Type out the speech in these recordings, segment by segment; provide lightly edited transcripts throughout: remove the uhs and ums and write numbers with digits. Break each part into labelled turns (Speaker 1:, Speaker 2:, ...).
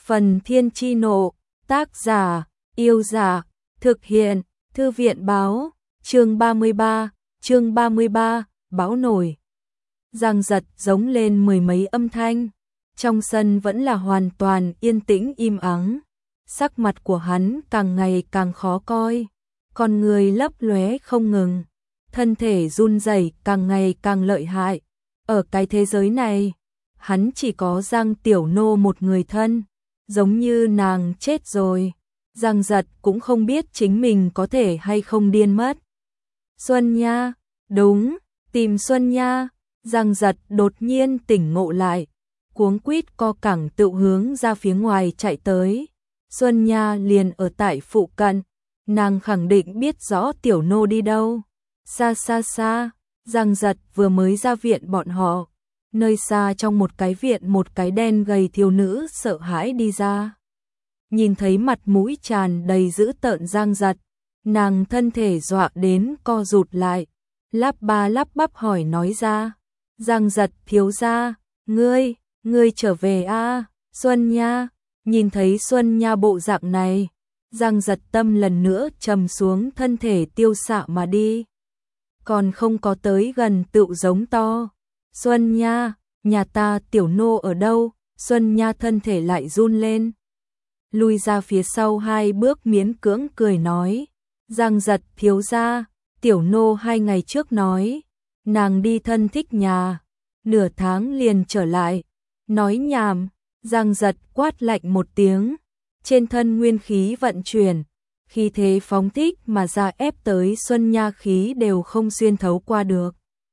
Speaker 1: Phần Thiên Chi Nộ, tác giả, Yêu Giả, thực hiện, Thư viện Báo, chương 33, Bão nổi. Giang giật giống lên mười mấy âm thanh, trong sân vẫn là hoàn toàn yên tĩnh im ắng, sắc mặt của hắn càng ngày càng khó coi, con người lấp lóe không ngừng, thân thể run rẩy càng ngày càng lợi hại. Ở cái thế giới này, hắn chỉ có Giang Tiểu Nô một người thân, giống như nàng chết rồi, Giang giật cũng không biết chính mình có thể hay không điên mất. Xuân Nha, đúng, tìm Xuân Nha. Giang giật đột nhiên tỉnh ngộ lại, cuống quýt co cẳng tự hướng ra phía ngoài chạy tới. Xuân Nha liền ở tại phụ cận, nàng khẳng định biết rõ Tiểu Nô đi đâu. Xa xa xa, Giang giật vừa mới ra viện bọn họ, nơi xa trong một cái viện một cái đen gầy thiếu nữ sợ hãi đi ra. Nhìn thấy mặt mũi tràn đầy dữ tợn Giang giật, nàng thân thể dọa đến co rụt lại, lắp ba lắp bắp hỏi nói ra. Giang giật thiếu gia, ngươi trở về a? Xuân Nha, nhìn thấy Xuân Nha bộ dạng này, Giang giật tâm lần nữa trầm xuống, thân thể tiêu xạ mà đi. Còn không có tới gần tựu giống to. Xuân Nha, nhà ta Tiểu Nô ở đâu? Xuân Nha thân thể lại run lên, lui ra phía sau 2 bước miễn cưỡng cười nói. Giang giật thiếu gia, Tiểu Nô 2 ngày trước nói, nàng đi thân thích nhà, nửa tháng liền trở lại. Nói nhảm. Giang giật quát lạnh một tiếng, trên thân nguyên khí vận chuyển, khí thế phóng thích mà ra ép tới Xuân Nha khí đều không xuyên thấu qua được.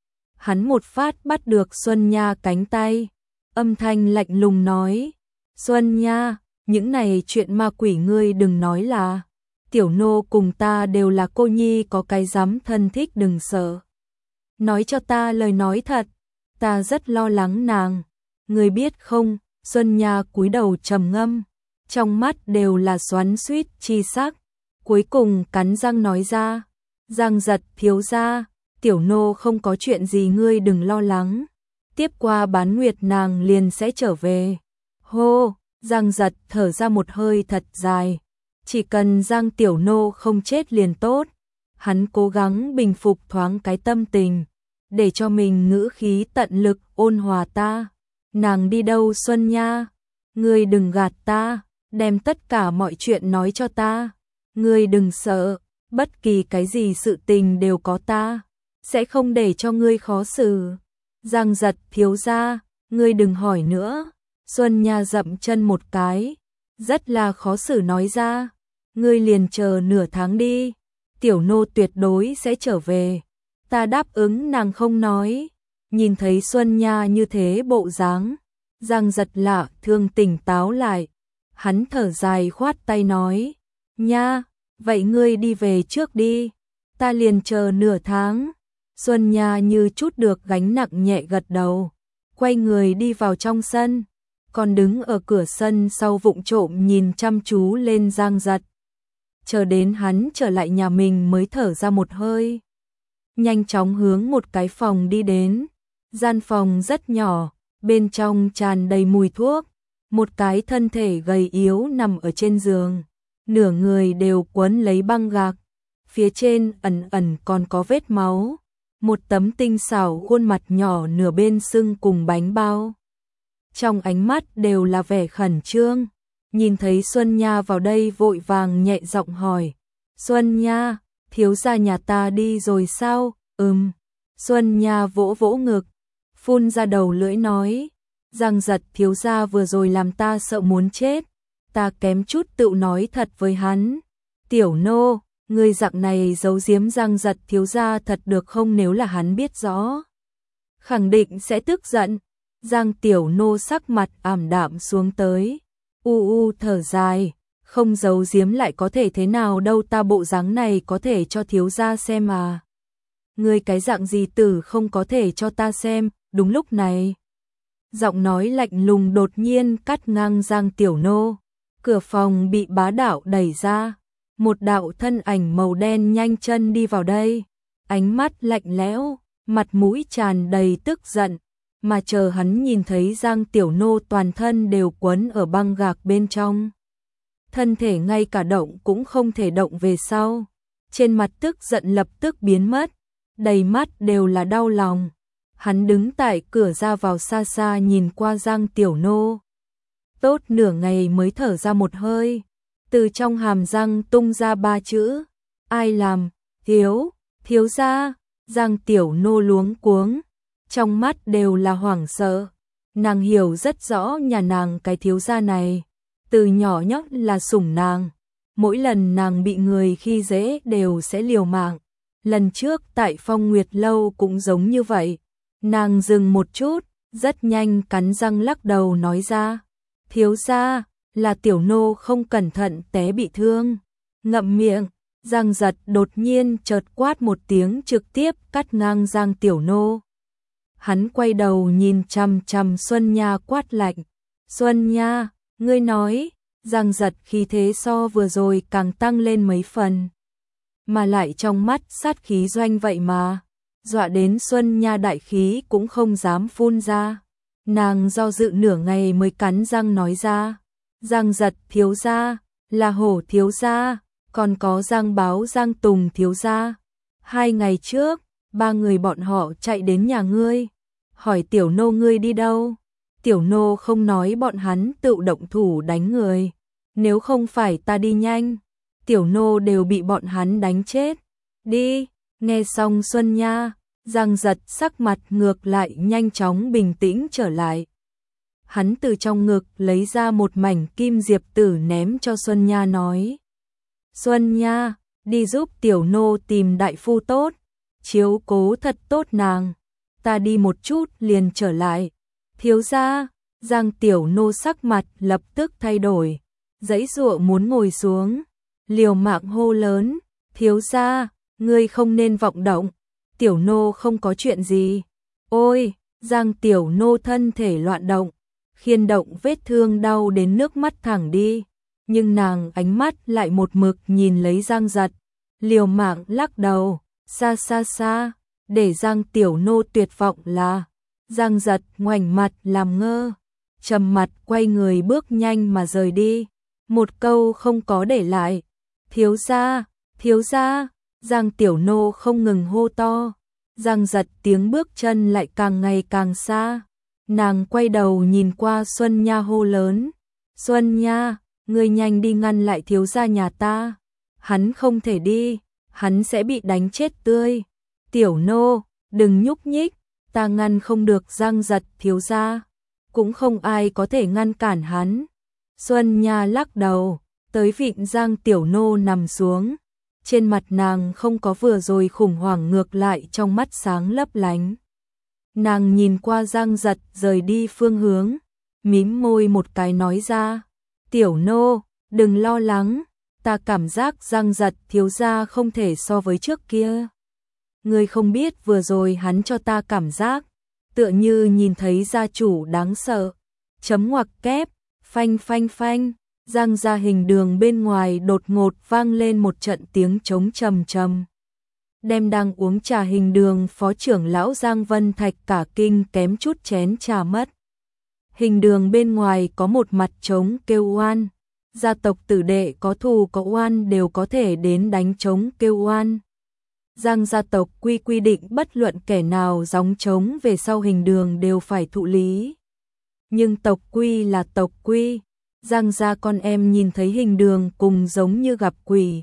Speaker 1: Hắn một phát bắt được Xuân Nha cánh tay, âm thanh lạnh lùng nói. Xuân Nha, những này chuyện ma quỷ ngươi đừng nói là. Tiểu Nô cùng ta đều là cô nhi, có cái dám thân thích đừng sợ. Nói cho ta lời nói thật, ta rất lo lắng nàng. Ngươi biết không? Xuân Nha cúi đầu trầm ngâm, trong mắt đều là xoắn xuýt chi sắc, cuối cùng cắn răng nói ra. Giang giật thiếu gia, Tiểu Nô không có chuyện gì, ngươi đừng lo lắng. Tiếp qua bán nguyệt nàng liền sẽ trở về. Hô, Giang giật thở ra một hơi thật dài. Chỉ cần Giang Tiểu Nô không chết liền tốt. Hắn cố gắng bình phục thoáng cái tâm tình, để cho mình ngữ khí tận lực ôn hòa ta. Nàng đi đâu Xuân Nha? Ngươi đừng gạt ta, đem tất cả mọi chuyện nói cho ta. Ngươi đừng sợ, bất kỳ cái gì sự tình đều có ta, sẽ không để cho ngươi khó xử. Giang giật thiếu gia, ngươi đừng hỏi nữa. Xuân Nha dậm chân một cái, rất là khó xử nói ra. Ngươi liền chờ nửa tháng đi, Tiểu Nô tuyệt đối sẽ trở về. Ta đáp ứng nàng không nói. Nhìn thấy Xuân Nha như thế bộ dáng, Giang giật lạ thương tỉnh táo lại. Hắn thở dài khoát tay nói. Nha, vậy ngươi đi về trước đi, ta liền chờ nửa tháng. Xuân Nha như chút được gánh nặng nhẹ gật đầu, quay người đi vào trong sân, còn đứng ở cửa sân sau vụng trộm nhìn chăm chú lên Giang giật. Chờ đến hắn trở lại nhà mình mới thở ra một hơi, nhanh chóng hướng một cái phòng đi đến. Gian phòng rất nhỏ, bên trong tràn đầy mùi thuốc, một cái thân thể gầy yếu nằm ở trên giường, nửa người đều quấn lấy băng gạc, phía trên ẩn ẩn còn có vết máu, một tấm tinh xảo khuôn mặt nhỏ nửa bên sưng cùng bánh bao. Trong ánh mắt đều là vẻ khẩn trương, nhìn thấy Xuân Nha vào đây vội vàng nhẹ giọng hỏi. Xuân Nha, thiếu gia nhà ta đi rồi sao? Xuân Nha vỗ vỗ ngực, phun ra đầu lưỡi nói. Giang giật thiếu gia vừa rồi làm ta sợ muốn chết, ta kém chút tự nói thật với hắn. Tiểu Nô, ngươi dạng này giấu giếm Giang giật thiếu gia thật được không? Nếu là hắn biết rõ, khẳng định sẽ tức giận. Giang Tiểu Nô sắc mặt ảm đạm xuống tới, thở dài, không giấu giếm lại có thể thế nào đâu, ta bộ dáng này có thể cho thiếu gia xem à? Ngươi cái dạng gì tử không có thể cho ta xem? Đúng lúc này, giọng nói lạnh lùng đột nhiên cắt ngang Giang Tiểu Nô, cửa phòng bị bá đạo đẩy ra, một đạo thân ảnh màu đen nhanh chân đi vào đây, ánh mắt lạnh lẽo, mặt mũi tràn đầy tức giận, mà chờ hắn nhìn thấy Giang Tiểu Nô toàn thân đều quấn ở băng gạc bên trong. Thân thể ngay cả động cũng không thể động về sau. Trên mặt tức giận lập tức biến mất, đầy mắt đều là đau lòng. Hắn đứng tại cửa ra vào xa xa nhìn qua Giang Tiểu Nô. Tốt nửa ngày mới thở ra một hơi, từ trong hàm răng tung ra 3 chữ. Ai làm? Thiếu gia. Giang Tiểu Nô luống cuống, trong mắt đều là hoảng sợ. Nàng hiểu rất rõ nhà nàng cái thiếu gia này, từ nhỏ nhóc là sủng nàng. Mỗi lần nàng bị người khi dễ đều sẽ liều mạng. Lần trước tại Phong Nguyệt Lâu cũng giống như vậy. Nàng dừng một chút, rất nhanh cắn răng lắc đầu nói ra. Thiếu gia, là Tiểu Nô không cẩn thận té bị thương. Ngậm miệng, Giang Giật đột nhiên chợt quát một tiếng trực tiếp cắt ngang Giang Tiểu Nô. Hắn quay đầu nhìn chằm chằm Xuân Nha quát lạnh. Xuân Nha, ngươi nói. Giang Giật khí thế so vừa rồi càng tăng lên mấy phần. Mà lại trong mắt sát khí doanh vậy mà. Dọa đến Xuân Nha đại khí cũng không dám phun ra. Nàng do dự nửa ngày mới cắn răng nói ra. Giang Giật thiếu gia, là Hổ thiếu gia, còn có Giang Báo Giang Tùng thiếu gia. 2 ngày trước, 3 người bọn họ chạy đến nhà ngươi, hỏi Tiểu Nô ngươi đi đâu. Tiểu Nô không nói bọn hắn tự động thủ đánh người. Nếu không phải ta đi nhanh, Tiểu Nô đều bị bọn hắn đánh chết. Đi, nghe xong Xuân Nha, Giang Giật sắc mặt ngược lại nhanh chóng bình tĩnh trở lại. Hắn từ trong ngực lấy ra một mảnh kim diệp tử ném cho Xuân Nha nói. Xuân Nha, đi giúp Tiểu Nô tìm đại phu tốt, chiếu cố thật tốt nàng. Ta đi một chút liền trở lại. Thiếu gia, Giang Tiểu Nô sắc mặt lập tức thay đổi, giãy giụa muốn ngồi xuống, liều mạng hô lớn. Thiếu gia, ngươi không nên vọng động, Tiểu Nô không có chuyện gì. Ôi, Giang Tiểu Nô thân thể loạn động, khiên động vết thương đau đến nước mắt thẳng đi. Nhưng nàng ánh mắt lại một mực nhìn lấy Giang Giật, liều mạng lắc đầu, xa xa xa, để Giang Tiểu Nô tuyệt vọng là. Giang Giật ngoảnh mặt làm ngơ, trầm mặt quay người bước nhanh mà rời đi, một câu không có để lại. Thiếu gia, Giang Tiểu Nô không ngừng hô to. Giang Giật tiếng bước chân lại càng ngày càng xa. Nàng quay đầu nhìn qua Xuân Nha hô lớn. Xuân Nha, ngươi nhanh đi ngăn lại thiếu gia nhà ta. Hắn không thể đi, hắn sẽ bị đánh chết tươi. Tiểu Nô, đừng nhúc nhích, ta ngăn không được Giang Giật thiếu gia, cũng không ai có thể ngăn cản hắn. Xuân Nha lắc đầu, tới vịn Giang Tiểu Nô nằm xuống. Trên mặt nàng không có vừa rồi khủng hoảng, ngược lại trong mắt sáng lấp lánh. Nàng nhìn qua Giang Giật rời đi phương hướng, mím môi một cái nói ra. Tiểu Nô, đừng lo lắng, ta cảm giác Giang Giật thiếu gia không thể so với trước kia. Ngươi không biết vừa rồi hắn cho ta cảm giác tựa như nhìn thấy gia chủ đáng sợ. Chấm ngoặc kép, phanh phanh phanh, Giang gia hình đường bên ngoài đột ngột vang lên một trận tiếng trống trầm trầm. Đem đang uống trà hình đường phó trưởng lão Giang Vân Thạch cả kinh kém chút chén trà mất. Hình đường bên ngoài có một mặt trống kêu oan, gia tộc tử đệ có thù có oan đều có thể đến đánh trống kêu oan. Giang gia tộc quy định bất luận kẻ nào gióng trống về sau hình đường đều phải thụ lý. Nhưng tộc quy là tộc quy, Giang gia con em nhìn thấy hình đường cùng giống như gặp quỷ.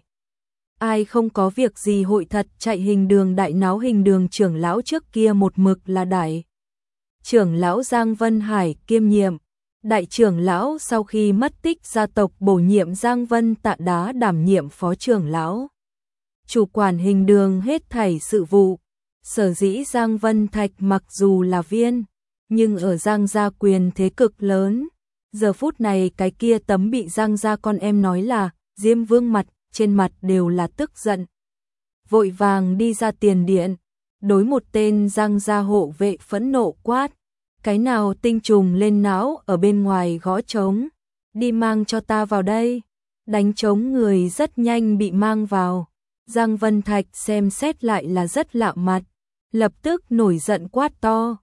Speaker 1: Ai không có việc gì hội thật chạy hình đường đại náo. Hình đường trưởng lão trước kia một mực là đại trưởng lão Giang Vân Hải kiêm nhiệm. Đại trưởng lão sau khi mất tích gia tộc bổ nhiệm Giang Vân Tạ Đá đảm nhiệm phó trưởng lão, chủ quản hình đường hết thảy sự vụ. Sở dĩ Giang Vân Thạch mặc dù là viên, nhưng ở Giang gia quyền thế cực lớn. Giờ phút này cái kia tấm bị Giang gia con em nói là Diêm Vương mặt, trên mặt đều là tức giận. Vội vàng đi ra tiền điện, đối một tên Giang gia hộ vệ phẫn nộ quát. Cái nào tinh trùng lên não ở bên ngoài gõ trống, đi mang cho ta vào đây. Đánh trống người rất nhanh bị mang vào. Giang Vân Thạch xem xét lại là rất lạ mặt, lập tức nổi giận quát to.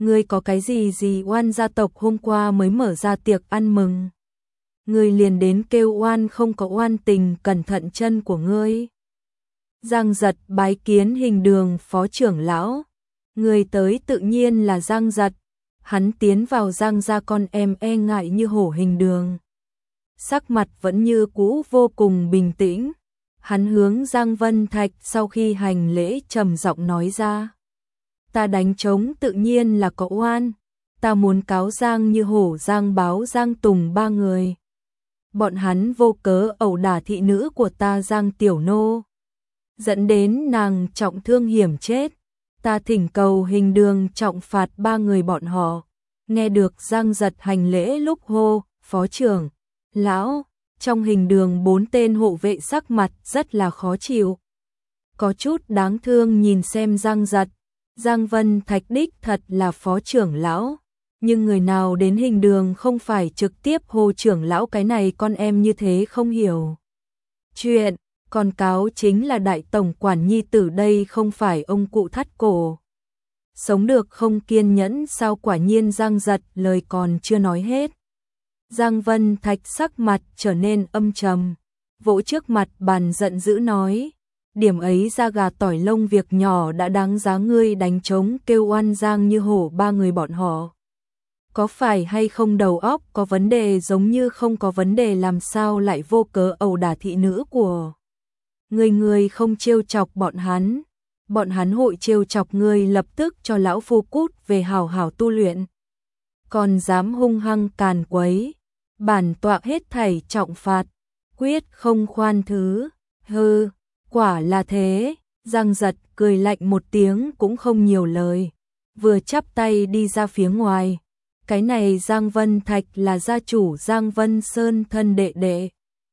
Speaker 1: Ngươi có cái gì oan gia tộc hôm qua mới mở ra tiệc ăn mừng. Ngươi liền đến kêu oan không có oan tình, cẩn thận chân của ngươi. Giang Giật bái kiến Hình Đường phó trưởng lão. Người tới tự nhiên là Giang Giật. Hắn tiến vào Giang gia con em e ngại như hổ Hình Đường. Sắc mặt vẫn như cũ vô cùng bình tĩnh. Hắn hướng Giang Vân Thạch sau khi hành lễ trầm giọng nói ra. Ta đánh trống tự nhiên là có oan. Ta muốn cáo Giang Như Hổ, Giang Báo, Giang Tùng ba người. Bọn hắn vô cớ ẩu đả thị nữ của ta Giang Tiểu Nô, dẫn đến nàng trọng thương hiểm chết. Ta thỉnh cầu Hình Đường trọng phạt ba người bọn họ. Nghe được Giang Giật hành lễ lúc hô, phó trưởng lão, trong Hình Đường 4 tên hộ vệ sắc mặt rất là khó chịu. Có chút đáng thương nhìn xem Giang Giật. Giang Vân Thạch đích thật là phó trưởng lão, nhưng người nào đến Hình Đường không phải trực tiếp hô trưởng lão, cái này con em như thế không hiểu chuyện. Còn cáo chính là đại tổng quản nhi tử, đây không phải ông cụ thắt cổ sống được không kiên nhẫn sao? Quả nhiên Giang Giật lời còn chưa nói hết, Giang Vân Thạch sắc mặt trở nên âm trầm, vỗ trước mặt bàn giận dữ nói. Điểm ấy da gà tỏi lông việc nhỏ đã đáng giá ngươi đánh trống kêu oan Giang Như Hổ ba người bọn họ. Có phải hay không đầu óc có vấn đề? Giống như không có vấn đề, làm sao lại vô cớ ẩu đả thị nữ của ngươi không trêu chọc bọn hắn hội trêu chọc ngươi, lập tức cho lão phu cút về hảo hảo tu luyện. Còn dám hung hăng càn quấy, bản tọa hết thảy trọng phạt, quyết không khoan thứ. Hừ, quả là thế. Giang Giật cười lạnh một tiếng cũng không nhiều lời, vừa chắp tay đi ra phía ngoài. Cái này Giang Vân Thạch là gia chủ Giang Vân Sơn thân đệ đệ,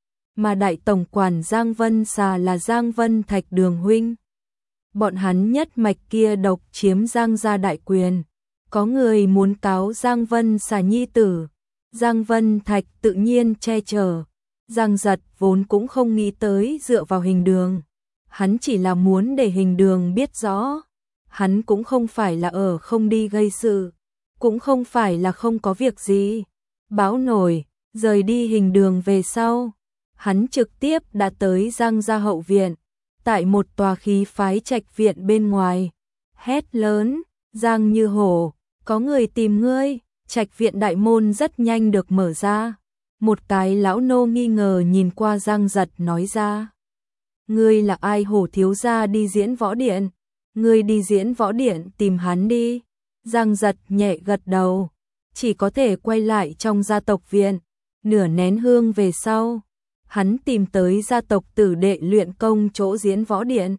Speaker 1: mà đại tổng quản Giang Vân Xà là Giang Vân Thạch đường huynh. Bọn hắn nhất mạch kia độc chiếm Giang gia đại quyền. Có người muốn cáo Giang Vân Xà nhi tử, Giang Vân Thạch tự nhiên che chở. Giang Giật vốn cũng không nghĩ tới dựa vào Hình Đường, hắn chỉ là muốn để Hình Đường biết rõ, hắn cũng không phải là ở không đi gây sự, cũng không phải là không có việc gì. Báo nổi, rời đi Hình Đường về sau, hắn trực tiếp đã tới Giang gia hậu viện, tại một tòa khí phái trạch viện bên ngoài, hét lớn, Giang Như Hổ, có người tìm ngươi. Trạch viện đại môn rất nhanh được mở ra. Một cái lão nô nghi ngờ nhìn qua Giang Giật nói ra. Ngươi là ai? Hổ thiếu gia đi diễn võ điện. Ngươi đi diễn võ điện tìm hắn đi. Giang Giật nhẹ gật đầu, chỉ có thể quay lại trong gia tộc viện. Nửa nén hương về sau, hắn tìm tới gia tộc tử đệ luyện công chỗ diễn võ điện.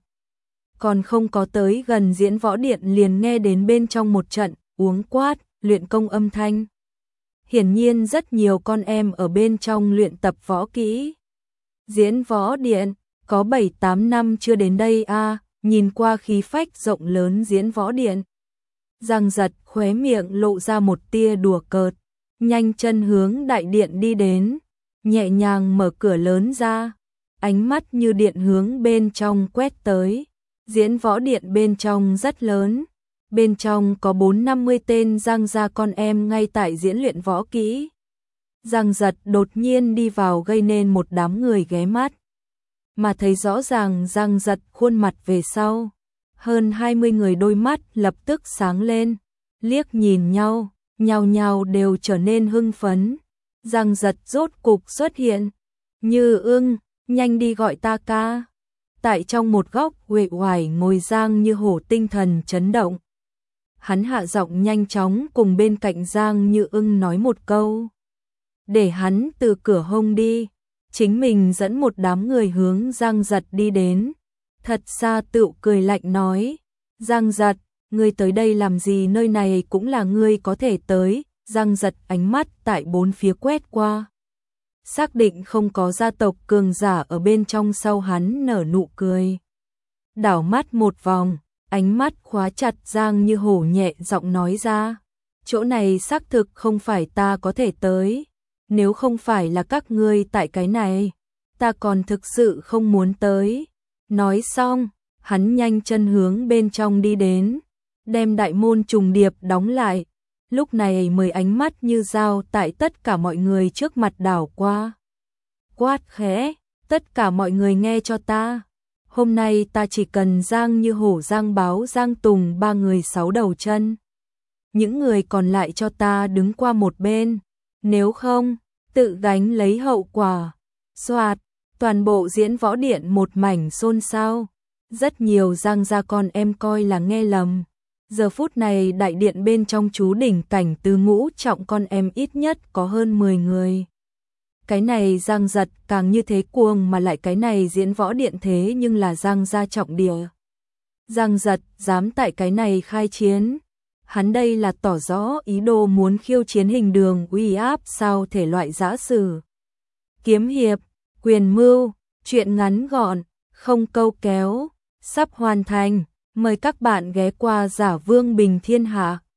Speaker 1: Còn không có tới gần diễn võ điện liền nghe đến bên trong một trận uống quát, luyện công âm thanh. Hiển nhiên rất nhiều con em ở bên trong luyện tập võ kỹ. Diễn võ điện, có 7-8 năm chưa đến đây a. Nhìn qua khí phách rộng lớn diễn võ điện, Giang Giật khóe miệng lộ ra một tia đùa cợt, nhanh chân hướng đại điện đi đến, nhẹ nhàng mở cửa lớn ra, ánh mắt như điện hướng bên trong quét tới. Diễn võ điện bên trong rất lớn, bên trong có 4-50 tên Giang gia con em ngay tại diễn luyện võ kỹ. Giang Giật đột nhiên đi vào gây nên một đám người ghé mắt, mà thấy rõ ràng Giang Giật khuôn mặt về sau, hơn 20 người đôi mắt lập tức sáng lên, liếc nhìn nhau, nhao nhao đều trở nên hưng phấn. Giang Giật rốt cục xuất hiện, Như Ưng, nhanh đi gọi ta ca. Tại trong một góc uể oải ngồi Giang Như Hổ tinh thần chấn động. Hắn hạ giọng nhanh chóng cùng bên cạnh Giang Như Ưng nói một câu, để hắn từ cửa hông đi, chính mình dẫn một đám người hướng Giang Giật đi đến. Thật xa tựu cười lạnh nói, Giang Giật, ngươi tới đây làm gì? Nơi này cũng là ngươi có thể tới. Giang Giật ánh mắt tại bốn phía quét qua, xác định không có gia tộc cường giả ở bên trong, sau hắn nở nụ cười, đảo mắt một vòng, ánh mắt khóa chặt Giang Như Hổ, nhẹ giọng nói ra, chỗ này xác thực không phải ta có thể tới, nếu không phải là các ngươi tại cái này, ta còn thực sự không muốn tới. Nói xong, hắn nhanh chân hướng bên trong đi đến, đem đại môn trùng điệp đóng lại. Lúc này mới ánh mắt như dao tại tất cả mọi người trước mặt đảo qua. Quát khẽ, tất cả mọi người nghe cho ta. Hôm nay ta chỉ cần Giang Như Hổ, Giang Báo, Giang Tùng, 3 người 6 đầu chân. Những người còn lại cho ta đứng qua một bên. Nếu không, tự gánh lấy hậu quả. Soạt, toàn bộ diễn võ điện một mảnh xôn xao. Rất nhiều Giang gia con em coi là nghe lầm. Giờ phút này đại điện bên trong chú đỉnh cảnh tứ ngũ trọng con em ít nhất có hơn 10 người. Cái này Giang Giật càng như thế cuồng mà lại cái này diễn võ điện thế nhưng là Giang gia trọng địa. Giang Giật dám tại cái này khai chiến. Hắn đây là tỏ rõ ý đồ muốn khiêu chiến Hình Đường uy áp sao thể loại giã sử. Kiếm hiệp, quyền mưu, chuyện ngắn gọn, không câu kéo, sắp hoàn thành. Mời các bạn ghé qua Giả Vương Bình Thiên Hạ.